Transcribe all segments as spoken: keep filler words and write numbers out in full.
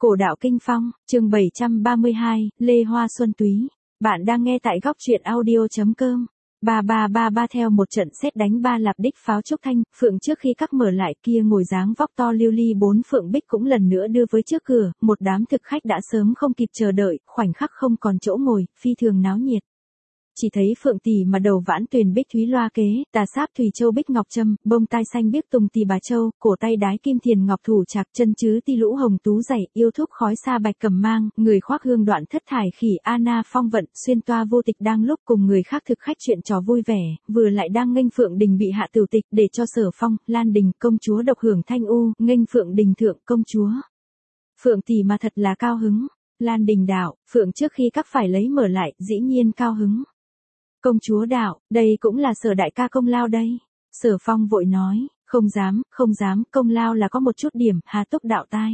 Cổ đạo kinh phong, chương bảy trăm ba mươi hai, Lê Hoa Xuân Túy. Bạn đang nghe tại góc truyện audio chấm com. ba ba ba ba theo một trận sét đánh ba lạp đích pháo trúc thanh, Phượng trước khi các mở lại kia ngồi dáng vóc to lưu ly bốn Phượng Bích cũng lần nữa đưa với trước cửa, một đám thực khách đã sớm không kịp chờ đợi, khoảnh khắc không còn chỗ ngồi, phi thường náo nhiệt. Chỉ thấy Phượng tỷ mà đầu vãn tuyền bích thúy loa kế, tà sáp thùy châu bích ngọc trâm, bông tai xanh biếc tùng tỳ bà châu, cổ tay đái kim thiền ngọc thủ trạc, chân chứ ti lũ hồng tú dày, yêu thúc khói xa bạch cẩm mang, người khoác hương đoạn thất thải khỉ Ana phong vận, xuyên toa vô tịch đang lúc cùng người khác thực khách chuyện trò vui vẻ, vừa lại đang nghênh Phượng đình bị hạ tửu tịch để cho Sở Phong, Lan đình công chúa độc hưởng thanh u, nghênh Phượng đình thượng công chúa. Phượng tỷ mà thật là cao hứng. Lan đình đạo, Phượng trước khi các phải lấy mở lại, dĩ nhiên cao hứng. Công chúa đạo, đây cũng là Sở đại ca công lao đây. Sở Phong vội nói, không dám, không dám, công lao là có một chút điểm, hà túc đạo tai.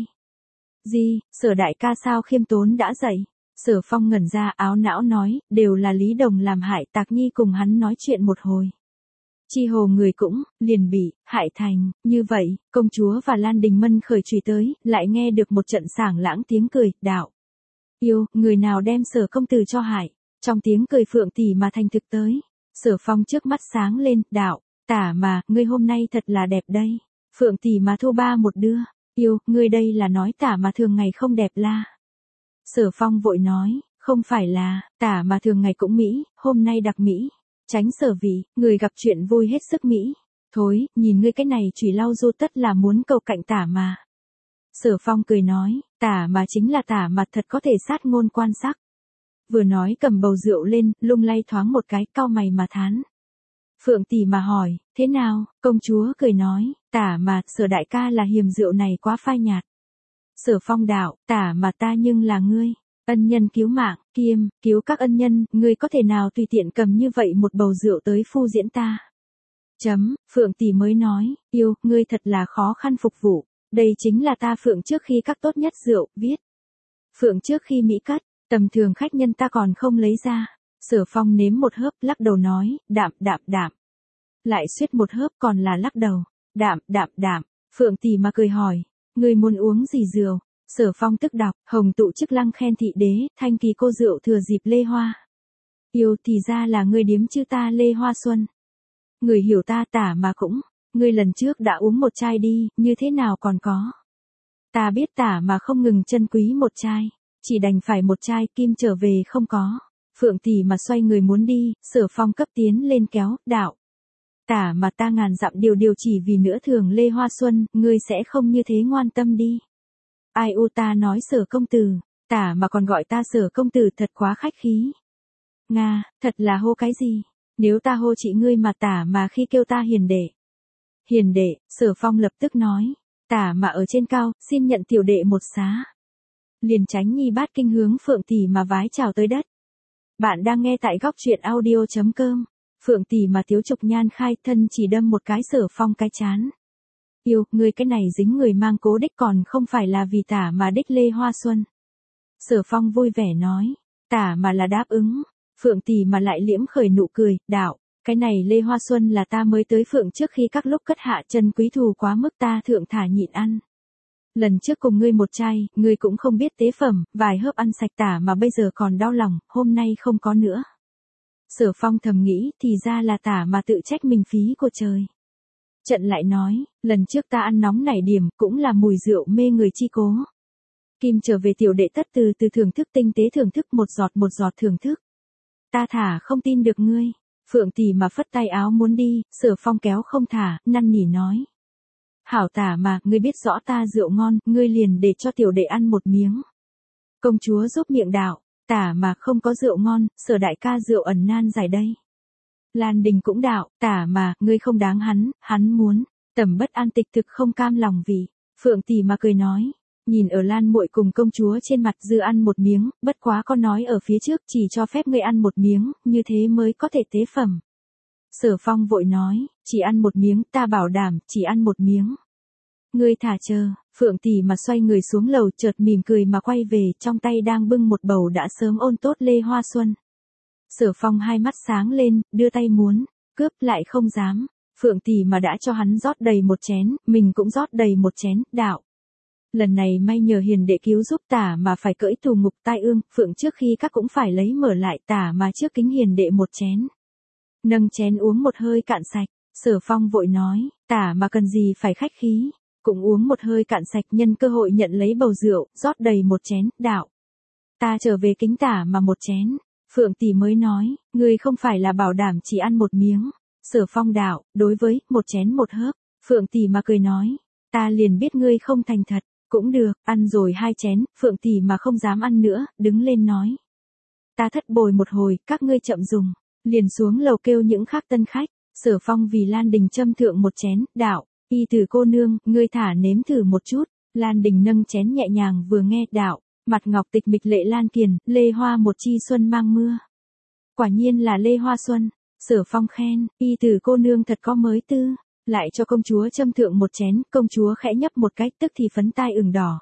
Gì, Sở đại ca sao khiêm tốn đã dậy? Sở Phong ngẩn ra áo não nói, đều là Lý Đồng làm hại Tạc Nhi cùng hắn nói chuyện một hồi. Chi hồ người cũng, liền bị, hại thành, như vậy, công chúa và Lan Đình Mân khởi trùy tới, lại nghe được một trận sảng lãng tiếng cười, đạo. Yêu, người nào đem Sở công tử cho hại? Trong tiếng cười Phượng tỷ mà thành thực tới. Sở Phong trước mắt sáng lên, đạo, tả mà, ngươi hôm nay thật là đẹp đây. Phượng tỷ mà thu ba một đưa, yêu, ngươi đây là nói tả mà thường ngày không đẹp la. Sở Phong vội nói, không phải là, tả mà thường ngày cũng mỹ, hôm nay đặc mỹ. Tránh Sở vị, người gặp chuyện vui hết sức mỹ. Thối, nhìn ngươi cái này chùy lau du tất là muốn cầu cạnh tả mà. Sở Phong cười nói, tả mà chính là tả mà thật có thể sát ngôn quan sắc. Vừa nói cầm bầu rượu lên, lung lay thoáng một cái, cau mày mà thán. Phượng tỷ mà hỏi, thế nào, công chúa cười nói, tả mà, Sở đại ca là hiềm rượu này quá phai nhạt. Sở Phong đạo, tả mà ta nhưng là ngươi, ân nhân cứu mạng, kiêm, cứu các ân nhân, ngươi có thể nào tùy tiện cầm như vậy một bầu rượu tới phu diễn ta. Chấm, Phượng tỷ mới nói, yêu, ngươi thật là khó khăn phục vụ, đây chính là ta Phượng trước khi các tốt nhất rượu, viết. Phượng trước khi Mỹ cất. Tầm thường khách nhân ta còn không lấy ra. Sở Phong nếm một hớp, lắc đầu nói, đạm, đạm, đạm. Lại suýt một hớp còn là lắc đầu, đạm, đạm, đạm. Phượng tỷ mà cười hỏi, ngươi muốn uống gì rượu? Sở Phong tức đọc, hồng tụ chức lăng khen thị đế, thanh kỳ cô rượu thừa dịp Lê Hoa. Yêu thì ra là ngươi điếm chư ta Lê Hoa Xuân. Người hiểu ta tả mà cũng, ngươi lần trước đã uống một chai đi, như thế nào còn có. Ta biết tả mà không ngừng chân quý một chai. Chỉ đành phải một chai kim trở về không có. Phượng tỷ mà xoay người muốn đi, Sở Phong cấp tiến lên kéo, đạo. Tả mà ta ngàn dặm điều điều chỉ vì nữa thường Lê Hoa Xuân, ngươi sẽ không như thế ngoan tâm đi. Ai u ta nói Sở công tử, tả mà còn gọi ta Sở công tử thật quá khách khí. Nga, thật là hô cái gì? Nếu ta hô chị ngươi mà tả mà khi kêu ta hiền đệ. Hiền đệ, Sở Phong lập tức nói, tả mà ở trên cao, xin nhận tiểu đệ một xá. Liền tránh nhi bát kinh hướng Phượng tỷ mà vái chào tới đất. Bạn đang nghe tại góc truyện audio chấm com. Phượng tỷ mà tiếu trục nhan khai thân chỉ đâm một cái Sở Phong cái chán. Yêu, ngươi cái này dính người mang cố đích còn không phải là vì tả mà đích Lê Hoa Xuân. Sở Phong vui vẻ nói, tả mà là đáp ứng. Phượng tỷ mà lại liễm khởi nụ cười, đạo, cái này Lê Hoa Xuân là ta mới tới Phượng trước khi các lúc cất hạ chân quý thù quá mức ta thượng thả nhịn ăn. Lần trước cùng ngươi một chai, ngươi cũng không biết tế phẩm, vài hớp ăn sạch tả mà bây giờ còn đau lòng, hôm nay không có nữa. Sở Phong thầm nghĩ, thì ra là tả mà tự trách mình phí của trời. Trận lại nói, lần trước ta ăn nóng nảy điểm, cũng là mùi rượu mê người chi cố. Kim trở về tiểu đệ tất từ từ thưởng thức tinh tế thưởng thức một giọt một giọt thưởng thức. Ta thả không tin được ngươi. Phượng tỷ mà phất tay áo muốn đi, Sở Phong kéo không thả, năn nỉ nói. Hảo tả mà, ngươi biết rõ ta rượu ngon, ngươi liền để cho tiểu đệ ăn một miếng. Công chúa giúp miệng đạo, tả mà không có rượu ngon, Sở đại ca rượu ẩn nan giải đây. Lan đình cũng đạo, tả mà, ngươi không đáng hắn, hắn muốn, tầm bất an tịch thực không cam lòng vì. Phượng tỷ mà cười nói, nhìn ở Lan muội cùng công chúa trên mặt dư ăn một miếng, bất quá có nói ở phía trước chỉ cho phép ngươi ăn một miếng, như thế mới có thể tế phẩm. Sở Phong vội nói, chỉ ăn một miếng, ta bảo đảm, chỉ ăn một miếng. Ngươi thả chờ, Phượng tỷ mà xoay người xuống lầu chợt mỉm cười mà quay về, trong tay đang bưng một bầu đã sớm ôn tốt Lê Hoa Xuân. Sở Phong hai mắt sáng lên, đưa tay muốn, cướp lại không dám. Phượng tỷ mà đã cho hắn rót đầy một chén, mình cũng rót đầy một chén, đạo. Lần này may nhờ hiền đệ cứu giúp tả mà phải cỡi tù ngục tai ương, Phượng trước khi các cũng phải lấy mở lại tả mà trước kính hiền đệ một chén. Nâng chén uống một hơi cạn sạch, Sở Phong vội nói, tả mà cần gì phải khách khí, cũng uống một hơi cạn sạch nhân cơ hội nhận lấy bầu rượu, rót đầy một chén, đạo. Ta trở về kính tả mà một chén, Phượng tỷ mới nói, ngươi không phải là bảo đảm chỉ ăn một miếng. Sở Phong đạo, đối với, một chén một hớp, Phượng tỷ mà cười nói, ta liền biết ngươi không thành thật, cũng được, ăn rồi hai chén, Phượng tỷ mà không dám ăn nữa, đứng lên nói. Ta thất bồi một hồi, các ngươi chậm dùng, liền xuống lầu kêu những khác tân khách, Sở Phong vì Lan Đình châm thượng một chén, đạo, y từ cô nương, ngươi thả nếm thử một chút, Lan Đình nâng chén nhẹ nhàng vừa nghe, đạo, mặt ngọc tịch mịch lệ lan kiền, lê hoa một chi xuân mang mưa. Quả nhiên là lê hoa xuân. Sở Phong khen, y từ cô nương thật có mới tư, lại cho công chúa châm thượng một chén, công chúa khẽ nhấp một cái, tức thì phấn tai ửng đỏ.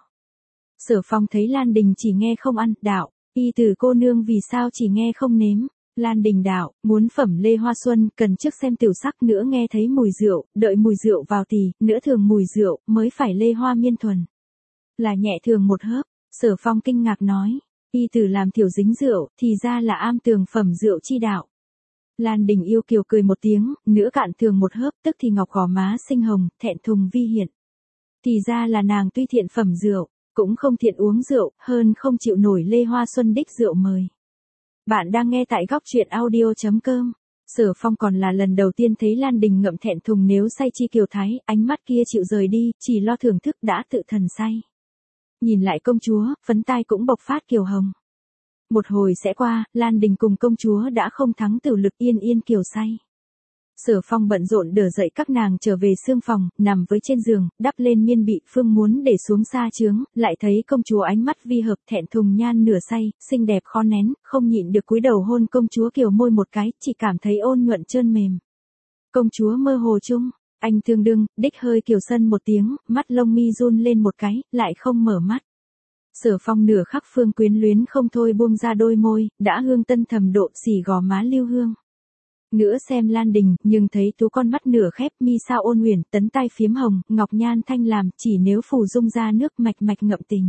Sở Phong thấy Lan Đình chỉ nghe không ăn, đạo, y từ cô nương vì sao chỉ nghe không nếm. Lan Đình đạo, muốn phẩm lê hoa xuân, cần trước xem tiểu sắc, nữa nghe thấy mùi rượu, đợi mùi rượu vào tỳ, nữa thường mùi rượu, mới phải lê hoa miên thuần. Là nhẹ thường một hớp, Sở Phong kinh ngạc nói, y từ làm thiểu dính rượu, thì ra là am tường phẩm rượu chi đạo. Lan Đình yêu kiều cười một tiếng, nữa cạn thường một hớp, tức thì ngọc gò má xinh hồng, thẹn thùng vi hiện. Thì ra là nàng tuy thiện phẩm rượu, cũng không thiện uống rượu, hơn không chịu nổi lê hoa xuân đích rượu mời. Bạn đang nghe tại góc truyện audio chấm com. Sở Phong còn là lần đầu tiên thấy Lan Đình ngậm thẹn thùng nếu say chi kiều thái, ánh mắt kia chịu rời đi, chỉ lo thưởng thức đã tự thần say. Nhìn lại công chúa, phấn tai cũng bộc phát kiều hồng. Một hồi sẽ qua, Lan Đình cùng công chúa đã không thắng tử lực yên yên kiều say. Sở Phong bận rộn đỡ dậy các nàng trở về xương phòng, nằm với trên giường, đắp lên miên bị, phương muốn để xuống xa trướng, lại thấy công chúa ánh mắt vi hợp thẹn thùng nhan nửa say, xinh đẹp khó nén, không nhịn được cúi đầu hôn công chúa kiều môi một cái, chỉ cảm thấy ôn nhuận trơn mềm. Công chúa mơ hồ chung, anh thương đương, đích hơi kiều sân một tiếng, mắt lông mi run lên một cái, lại không mở mắt. Sở Phong nửa khắc phương quyến luyến không thôi buông ra đôi môi, đã hương tân thầm độ xỉ gò má lưu hương. Nữa xem Lan Đình, nhưng thấy tú con mắt nửa khép mi sao ôn huyền, tấn tai phiếm hồng, ngọc nhan thanh làm, chỉ nếu phủ dung ra nước mạch mạch ngậm tình.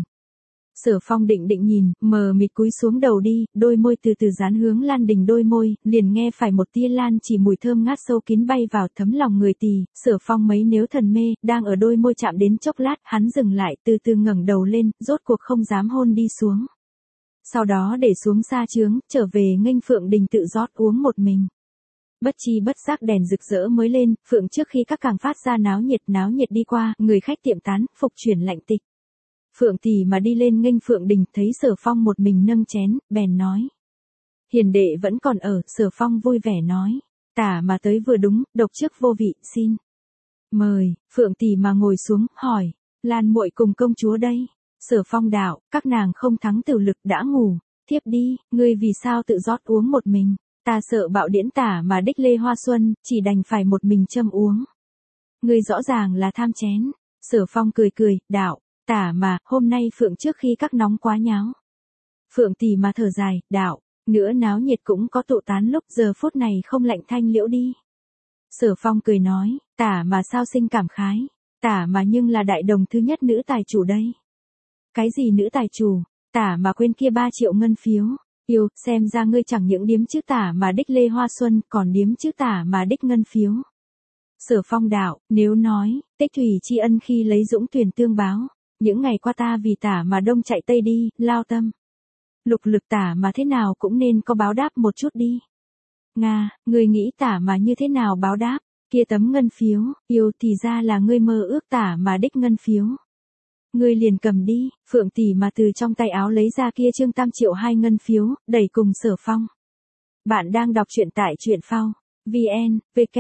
Sở Phong định định nhìn, mờ mịt cúi xuống đầu đi, đôi môi từ từ dán hướng Lan Đình đôi môi, liền nghe phải một tia lan chỉ mùi thơm ngát sâu kín bay vào thấm lòng người tỳ. Sở Phong mấy nếu thần mê, đang ở đôi môi chạm đến chốc lát, hắn dừng lại, từ từ ngẩng đầu lên, rốt cuộc không dám hôn đi xuống. Sau đó để xuống xa trướng, trở về nghênh Phượng Đình tự rót uống một mình. Bất chi bất giác đèn rực rỡ mới lên, Phượng trước khi các càng phát ra náo nhiệt náo nhiệt đi qua, người khách tiệm tán, phục chuyển lạnh tịch. Phượng tỷ mà đi lên nghênh Phượng Đình, thấy Sở Phong một mình nâng chén, bèn nói. Hiền đệ vẫn còn ở, Sở Phong vui vẻ nói. Tả mà tới vừa đúng, độc trước vô vị, xin. Mời, Phượng tỷ mà ngồi xuống, hỏi. Lan muội cùng công chúa đây. Sở Phong đạo, các nàng không thắng tử lực đã ngủ. Thiếp đi, ngươi vì sao tự rót uống một mình. Ta sợ bạo điển tả mà đích lê hoa xuân, chỉ đành phải một mình châm uống. Ngươi rõ ràng là tham chén. Sở Phong cười cười, đạo. Tả mà, hôm nay Phượng trước khi các nóng quá nháo. Phượng tỷ mà thở dài, đạo, nữa náo nhiệt cũng có tụ tán lúc giờ phút này không lạnh thanh liễu đi. Sở Phong cười nói, tả mà sao sinh cảm khái, tả mà nhưng là đại đồng thứ nhất nữ tài chủ đây. Cái gì nữ tài chủ, tả mà quên kia ba triệu ngân phiếu, yêu, xem ra ngươi chẳng những điếm chữ tả mà đích lê hoa xuân, còn điếm chữ tả mà đích ngân phiếu. Sở Phong đạo, nếu nói, tích thủy tri ân khi lấy dũng tuyển tương báo. Những ngày qua ta vì tả mà đông chạy tây đi, lao tâm. Lục lực tả mà thế nào cũng nên có báo đáp một chút đi. Nga, ngươi nghĩ tả mà như thế nào báo đáp, kia tấm ngân phiếu, yêu thì ra là ngươi mơ ước tả mà đích ngân phiếu. Ngươi liền cầm đi, Phượng tỷ mà từ trong tay áo lấy ra kia trương tam triệu hai ngân phiếu, đẩy cùng Sở Phong. Bạn đang đọc truyện tại truyện phao. vn,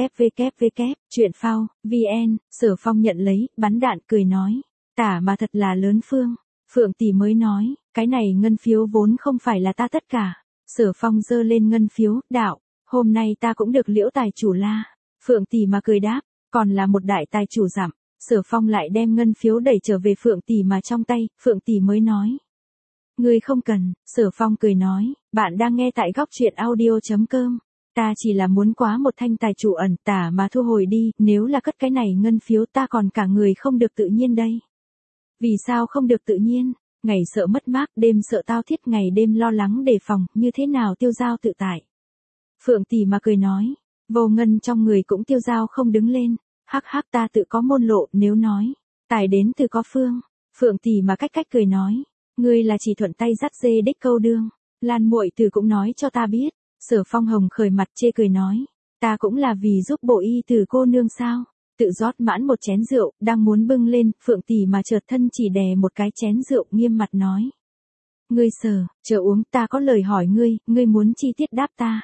www, truyện phao, vn, Sở Phong nhận lấy, bắn đạn cười nói. Tả mà thật là lớn phương. Phượng tỷ mới nói, cái này ngân phiếu vốn không phải là ta tất cả. Sở Phong giơ lên ngân phiếu, đạo, hôm nay ta cũng được liễu tài chủ la. Phượng tỷ mà cười đáp, còn là một đại tài chủ dặm. Sở Phong lại đem ngân phiếu đẩy trở về Phượng tỷ mà trong tay, Phượng tỷ mới nói. Ngươi không cần, Sở Phong cười nói, bạn đang nghe tại góc truyện audio chấm com. Ta chỉ là muốn quá một thanh tài chủ ẩn, tả mà thu hồi đi, nếu là cất cái này ngân phiếu ta còn cả người không được tự nhiên đây. Vì sao không được tự nhiên? Ngày sợ mất mát, đêm sợ tao thiết, ngày đêm lo lắng đề phòng, như thế nào tiêu dao tự tại? Phượng Tỷ mà cười nói. Vô Ngân trong người cũng tiêu dao không đứng lên. Hắc hắc, ta tự có môn lộ, nếu nói. Tài đến từ có phương. Phượng Tỷ mà cách cách cười nói. Ngươi là chỉ thuận tay dắt dê đích câu đương. Lan muội tử cũng nói cho ta biết. Sở Phong hồng khởi mặt chê cười nói. Ta cũng là vì giúp bộ y tử cô nương sao. Tự rót mãn một chén rượu, đang muốn bưng lên, Phượng Tỷ mà chợt thân chỉ đè một cái chén rượu, nghiêm mặt nói. Ngươi Sở, chờ uống, ta có lời hỏi ngươi, ngươi muốn chi tiết đáp ta.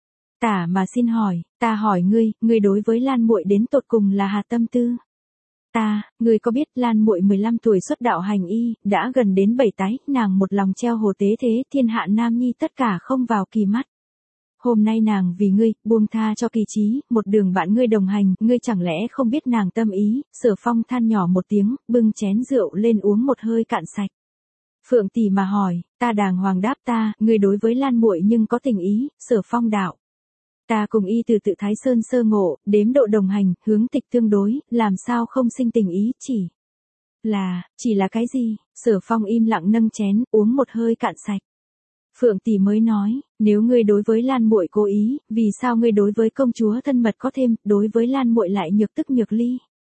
Tả mà xin hỏi, ta hỏi ngươi, ngươi đối với Lan muội đến tột cùng là hà tâm tư. Ta, ngươi có biết Lan muội mười lăm tuổi xuất đạo hành y, đã gần đến bảy tái, nàng một lòng treo hồ tế thế, thiên hạ nam nhi tất cả không vào kỳ mắt. Hôm nay nàng vì ngươi, buông tha cho kỳ trí, một đường bạn ngươi đồng hành, ngươi chẳng lẽ không biết nàng tâm ý? Sở Phong than nhỏ một tiếng, bưng chén rượu lên uống một hơi cạn sạch. Phượng Tỷ mà hỏi, ta đàng hoàng đáp ta, ngươi đối với Lan muội nhưng có tình ý. Sở Phong đạo. Ta cùng y từ tự Thái Sơn sơ ngộ, đếm độ đồng hành, hướng tịch tương đối, làm sao không sinh tình ý, chỉ là, chỉ là cái gì? Sở Phong im lặng nâng chén, uống một hơi cạn sạch. Phượng Tỷ mới nói, nếu ngươi đối với Lan muội cố ý, vì sao ngươi đối với công chúa thân mật có thêm, đối với Lan muội lại nhược tức nhược ly?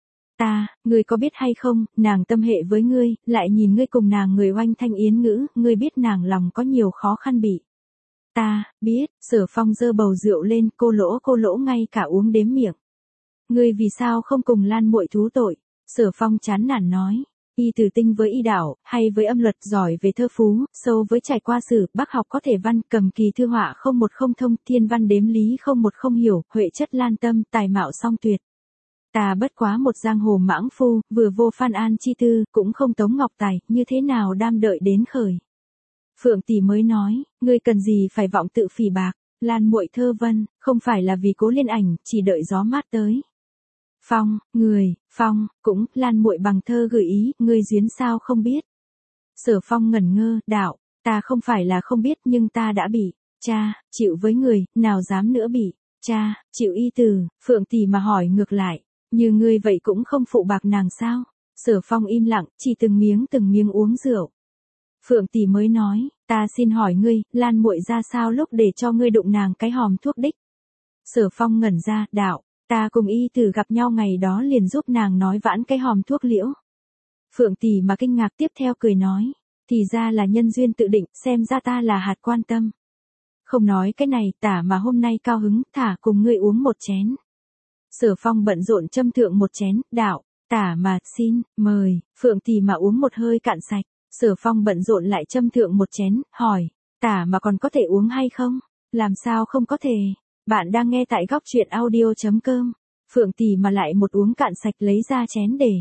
Ta, ngươi có biết hay không, nàng tâm hệ với ngươi, lại nhìn ngươi cùng nàng người oanh thanh yến ngữ, ngươi biết nàng lòng có nhiều khó khăn bị. Ta, biết. Sở Phong giơ bầu rượu lên, cô lỗ cô lỗ ngay cả uống đếm miệng. Ngươi vì sao không cùng Lan muội thú tội? Sở Phong chán nản nói. Y từ tinh với y đạo, hay với âm luật, giỏi về thơ phú, sâu với trải qua sử, bác học có thể văn, cầm kỳ thư họa không một không thông, thiên văn đếm lý không một không hiểu, huệ chất lan tâm, tài mạo song tuyệt. Ta bất quá một giang hồ mãng phu, vừa vô Phan An chi tư, cũng không Tống Ngọc Tài, như thế nào đam đợi đến khởi. Phượng Tỷ mới nói, ngươi cần gì phải vọng tự phỉ bạc, Lan muội thơ vân, không phải là vì cố liên ảnh, chỉ đợi gió mát tới. Phong, người, Phong, cũng, Lan muội bằng thơ gửi ý, ngươi duyên sao không biết. Sở Phong ngẩn ngơ, đạo, ta không phải là không biết nhưng ta đã bị, cha, chịu với người, nào dám nữa bị, cha, chịu y từ. Phượng Tỷ mà hỏi ngược lại, như ngươi vậy cũng không phụ bạc nàng sao? Sở Phong im lặng, chỉ từng miếng từng miếng uống rượu. Phượng Tỷ mới nói, ta xin hỏi ngươi, Lan muội ra sao lúc để cho ngươi đụng nàng cái hòm thuốc đích? Sở Phong ngẩn ra, đạo, ta cùng y tử gặp nhau ngày đó liền giúp nàng nói vãn cái hòm thuốc liễu. Phượng Tỷ mà kinh ngạc tiếp theo cười nói, thì ra là nhân duyên tự định, xem ra ta là hạt quan tâm. Không nói cái này, tả mà hôm nay cao hứng, thả cùng ngươi uống một chén. Sở Phong bận rộn châm thượng một chén, đạo, tả mà, xin, mời. Phượng Tỷ mà uống một hơi cạn sạch. Sở Phong bận rộn lại châm thượng một chén, hỏi, tả mà còn có thể uống hay không? Làm sao không có thể? Bạn đang nghe tại góc truyện audio chấm com. Phượng Tỷ mà lại một uống cạn sạch lấy ra chén để.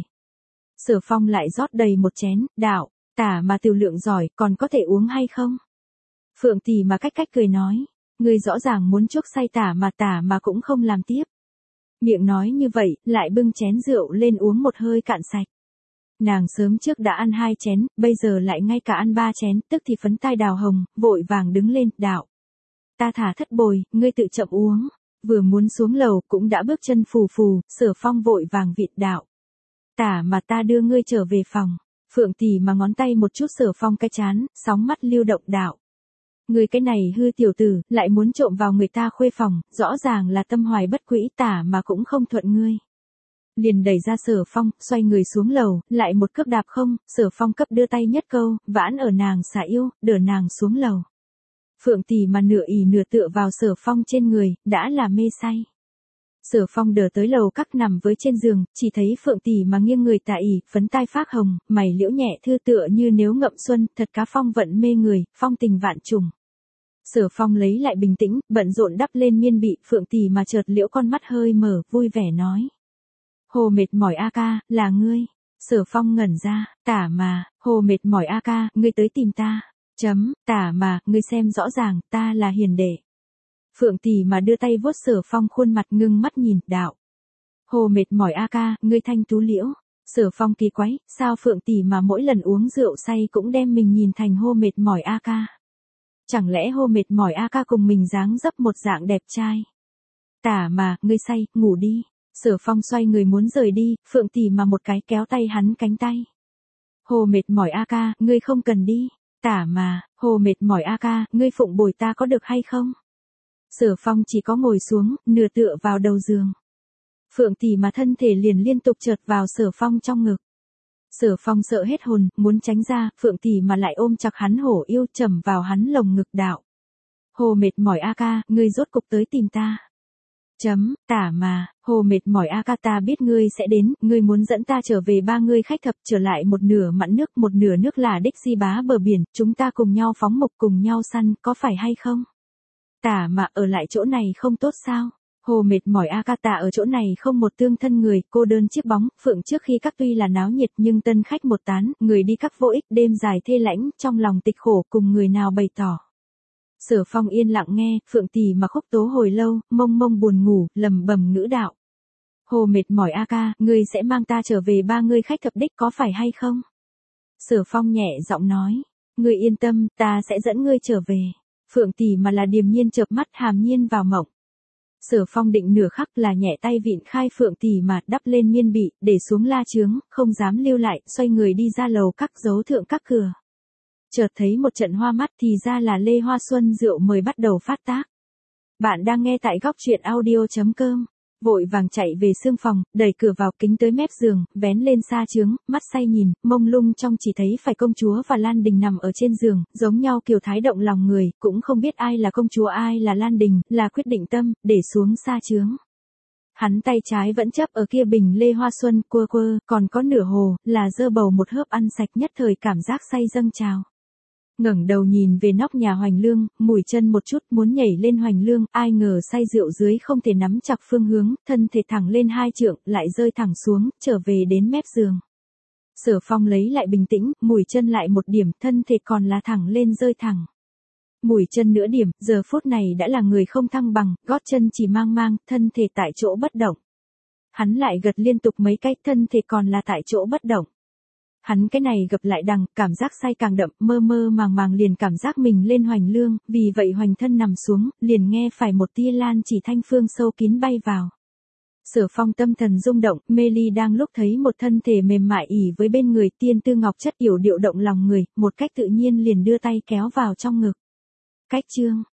Sở Phong lại rót đầy một chén, đạo, tả mà tiểu lượng giỏi, còn có thể uống hay không? Phượng Tỷ mà cách cách cười nói, ngươi rõ ràng muốn chuốc say tả mà tả mà cũng không làm tiếp. Miệng nói như vậy, lại bưng chén rượu lên uống một hơi cạn sạch. Nàng sớm trước đã ăn hai chén, bây giờ lại ngay cả ăn ba chén, tức thì phấn tai đào hồng, vội vàng đứng lên, đạo. Ta thả thất bồi, ngươi tự chậm uống. Vừa muốn xuống lầu, cũng đã bước chân phù phù, Sở Phong vội vàng vịn đạo. Tả mà ta đưa ngươi trở về phòng. Phượng Tỷ mà ngón tay một chút Sở Phong cái chán, sóng mắt lưu động đạo. Ngươi cái này hư tiểu tử, lại muốn trộm vào người ta khuê phòng, rõ ràng là tâm hoài bất quỹ, tả mà cũng không thuận ngươi. Liền đẩy ra Sở Phong, xoay người xuống lầu, lại một cước đạp không, Sở Phong cấp đưa tay nhất câu, vãn ở nàng xả yêu, đỡ nàng xuống lầu. Phượng Tỷ mà nửa ỉ nửa tựa vào Sở Phong trên người, đã là mê say. Sở Phong đỡ tới lầu các nằm với trên giường, chỉ thấy Phượng Tỷ mà nghiêng người tạ ỉ, phấn tai phác hồng, mày liễu nhẹ thư tựa như nếu ngậm xuân, thật cá phong vận mê người, phong tình vạn trùng. Sở Phong lấy lại bình tĩnh, bận rộn đắp lên miên bị, Phượng Tỷ mà chợt liễu con mắt hơi mở, vui vẻ nói. Hồ mệt mỏi a ca, là ngươi. Sở Phong ngẩn ra, tả mà, hồ mệt mỏi a ca, ngươi tới tìm ta. Chấm, tả mà, ngươi xem rõ ràng, ta là hiền đệ. Phượng Tỷ mà đưa tay vuốt Sở Phong khuôn mặt ngưng mắt nhìn, đạo. Hồ mệt mỏi a ca, ngươi thanh tú liễu. Sở Phong kỳ quái, sao Phượng Tỷ mà mỗi lần uống rượu say cũng đem mình nhìn thành hô mệt mỏi a ca. Chẳng lẽ hô mệt mỏi a ca cùng mình dáng dấp một dạng đẹp trai. Tả mà, ngươi say, ngủ đi. Sở Phong xoay người muốn rời đi, Phượng Tỷ mà một cái kéo tay hắn cánh tay. Hồ mệt mỏi a ca, ngươi không cần đi. Tả mà, hồ mệt mỏi a ca, ngươi phụng bồi ta có được hay không? Sở Phong chỉ có ngồi xuống, nửa tựa vào đầu giường. Phượng tỷ mà thân thể liền liên tục trượt vào Sở Phong trong ngực. Sở Phong sợ hết hồn, muốn tránh ra, Phượng tỷ mà lại ôm chặt hắn hổ yêu trầm vào hắn lồng ngực đạo. Hồ mệt mỏi a ca, ngươi rốt cục tới tìm ta. Chấm, tả mà, hồ mệt mỏi a ca ta biết ngươi sẽ đến, ngươi muốn dẫn ta trở về ba ngươi khách thập trở lại một nửa mặn nước một nửa nước là đích di bá bờ biển, chúng ta cùng nhau phóng mục cùng nhau săn, có phải hay không? Tả mà ở lại chỗ này không tốt sao? Hồ mệt mỏi a ca ta ở chỗ này không một tương thân người, cô đơn chiếc bóng, phượng trước khi các tuy là náo nhiệt nhưng tân khách một tán, người đi các vô ích đêm dài thê lãnh, trong lòng tịch khổ cùng người nào bày tỏ. Sở Phong yên lặng nghe, Phượng tỷ mà khúc tố hồi lâu, mông mông buồn ngủ, lầm bầm ngữ đạo. Hồ mệt mỏi a ca, ngươi sẽ mang ta trở về ba ngươi khách thập đích có phải hay không? Sở Phong nhẹ giọng nói, ngươi yên tâm, ta sẽ dẫn ngươi trở về. Phượng tỷ mà là điềm nhiên chợp mắt hàm nhiên vào mộng. Sở Phong định nửa khắc là nhẹ tay vịn khai Phượng tỷ mà đắp lên miên bị, để xuống la chướng, không dám lưu lại, xoay người đi ra lầu các dấu thượng các cửa. Chợt thấy một trận hoa mắt thì ra là Lê Hoa Xuân rượu mời bắt đầu phát tác. Bạn đang nghe tại góc truyện audio.com. Vội vàng chạy về sương phòng, đẩy cửa vào kính tới mép giường, vén lên sa chướng, mắt say nhìn, mông lung trong chỉ thấy phải công chúa và Lan Đình nằm ở trên giường, giống nhau kiều thái động lòng người, cũng không biết ai là công chúa ai là Lan Đình, là quyết định tâm, để xuống sa chướng. Hắn tay trái vẫn chấp ở kia bình Lê Hoa Xuân quơ quơ, còn có nửa hồ, là dơ bầu một hớp ăn sạch nhất thời cảm giác say dâng trào. Ngẩng đầu nhìn về nóc nhà Hoành Lương, mùi chân một chút muốn nhảy lên Hoành Lương, ai ngờ say rượu dưới không thể nắm chặt phương hướng, thân thể thẳng lên hai trượng, lại rơi thẳng xuống, trở về đến mép giường. Sở Phong lấy lại bình tĩnh, mùi chân lại một điểm, thân thể còn là thẳng lên rơi thẳng. Mùi chân nửa điểm, giờ phút này đã là người không thăng bằng, gót chân chỉ mang mang, thân thể tại chỗ bất động. Hắn lại gật liên tục mấy cái, thân thể còn là tại chỗ bất động. Hắn cái này gập lại đằng, cảm giác say càng đậm, mơ mơ màng màng liền cảm giác mình lên Hoành Lương, vì vậy hoành thân nằm xuống, liền nghe phải một tia lan chỉ thanh phương sâu kín bay vào. Sở Phong tâm thần rung động, mê ly đang lúc thấy một thân thể mềm mại ỉ với bên người tiên tư ngọc chất yểu điệu động lòng người, một cách tự nhiên liền đưa tay kéo vào trong ngực. Cách chương,